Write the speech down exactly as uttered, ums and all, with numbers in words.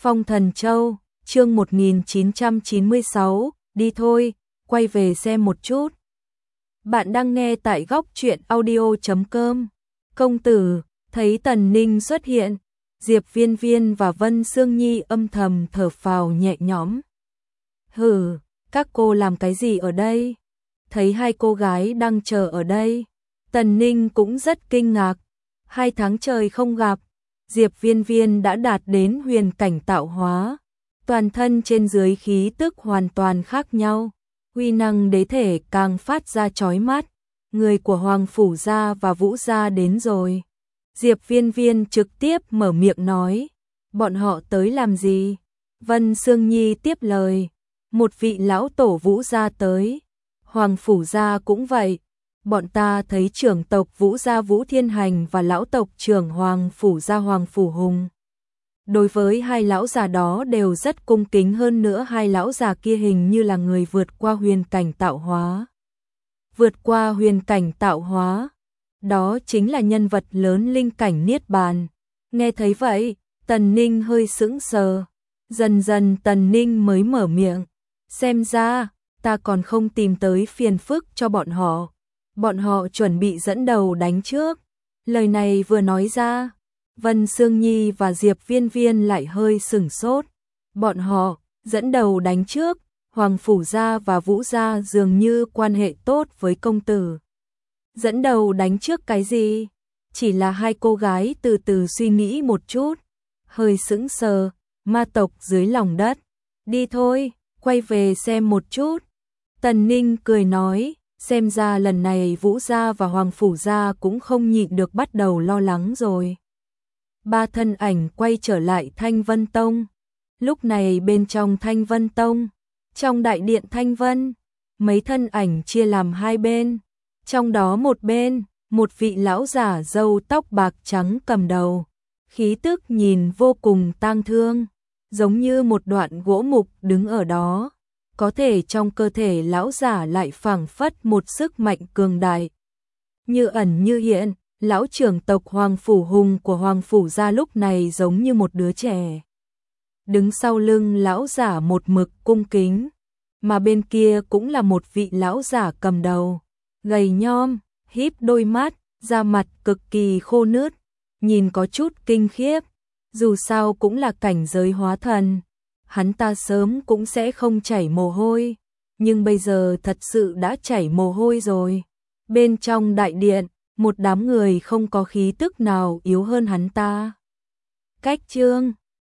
Phong Thần Châu, chương một nghìn chín trăm chín mươi sáu, đi thôi, quay về xem một chút. Bạn đang nghe tại góc truyện audio chấm com. Công tử, thấy Tần Ninh xuất hiện, Diệp Viên Viên và Vân Sương Nhi âm thầm thở phào nhẹ nhõm. Hừ, các cô làm cái gì ở đây? Thấy hai cô gái đang chờ ở đây, Tần Ninh cũng rất kinh ngạc. Hai tháng trời không gặp, Diệp Viên Viên đã đạt đến huyền cảnh tạo hóa, toàn thân trên dưới khí tức hoàn toàn khác nhau, uy năng đế thể càng phát ra chói mắt. Người của Hoàng Phủ Gia và Vũ Gia đến rồi. Diệp Viên Viên trực tiếp mở miệng nói, bọn họ tới làm gì? Vân Sương Nhi tiếp lời, một vị lão tổ Vũ Gia tới, Hoàng Phủ Gia cũng vậy. Bọn ta thấy trưởng tộc Vũ Gia Vũ Thiên Hành và lão tộc trưởng Hoàng Phủ Gia Hoàng Phủ Hùng. Đối với hai lão già đó đều rất cung kính, hơn nữa hai lão già kia hình như là người vượt qua huyền cảnh tạo hóa. Vượt qua huyền cảnh tạo hóa, đó chính là nhân vật lớn linh cảnh niết bàn. Nghe thấy vậy, Tần Ninh hơi sững sờ, dần dần Tần Ninh mới mở miệng, xem ra ta còn không tìm tới phiền phức cho bọn họ. Bọn họ chuẩn bị dẫn đầu đánh trước. Lời này vừa nói ra, Vân Sương Nhi và Diệp Viên Viên lại hơi sửng sốt. Bọn họ dẫn đầu đánh trước, Hoàng Phủ Gia và Vũ Gia dường như quan hệ tốt với công tử. Dẫn đầu đánh trước cái gì? Chỉ là hai cô gái từ từ suy nghĩ một chút, hơi sững sờ. Ma tộc dưới lòng đất, đi thôi, quay về xem một chút. Tần Ninh cười nói, xem ra lần này Vũ Gia và Hoàng Phủ Gia cũng không nhịn được bắt đầu lo lắng rồi. Ba thân ảnh quay trở lại Thanh Vân Tông. Lúc này bên trong Thanh Vân Tông, trong đại điện Thanh Vân, mấy thân ảnh chia làm hai bên. Trong đó một bên, một vị lão giả râu tóc bạc trắng cầm đầu, khí tức nhìn vô cùng tang thương, giống như một đoạn gỗ mục đứng ở đó. Có thể trong cơ thể lão giả lại phảng phất một sức mạnh cường đại. Như ẩn như hiện, lão trưởng tộc Hoàng Phủ Hùng của Hoàng Phủ Gia lúc này giống như một đứa trẻ. Đứng sau lưng lão giả một mực cung kính, mà bên kia cũng là một vị lão giả cầm đầu, gầy nhom, híp đôi mắt, da mặt cực kỳ khô nứt, nhìn có chút kinh khiếp, dù sao cũng là cảnh giới hóa thần. Hắn ta sớm cũng sẽ không chảy mồ hôi, nhưng bây giờ thật sự đã chảy mồ hôi rồi. Bên trong đại điện, một đám người không có khí tức nào yếu hơn hắn ta. Cách chương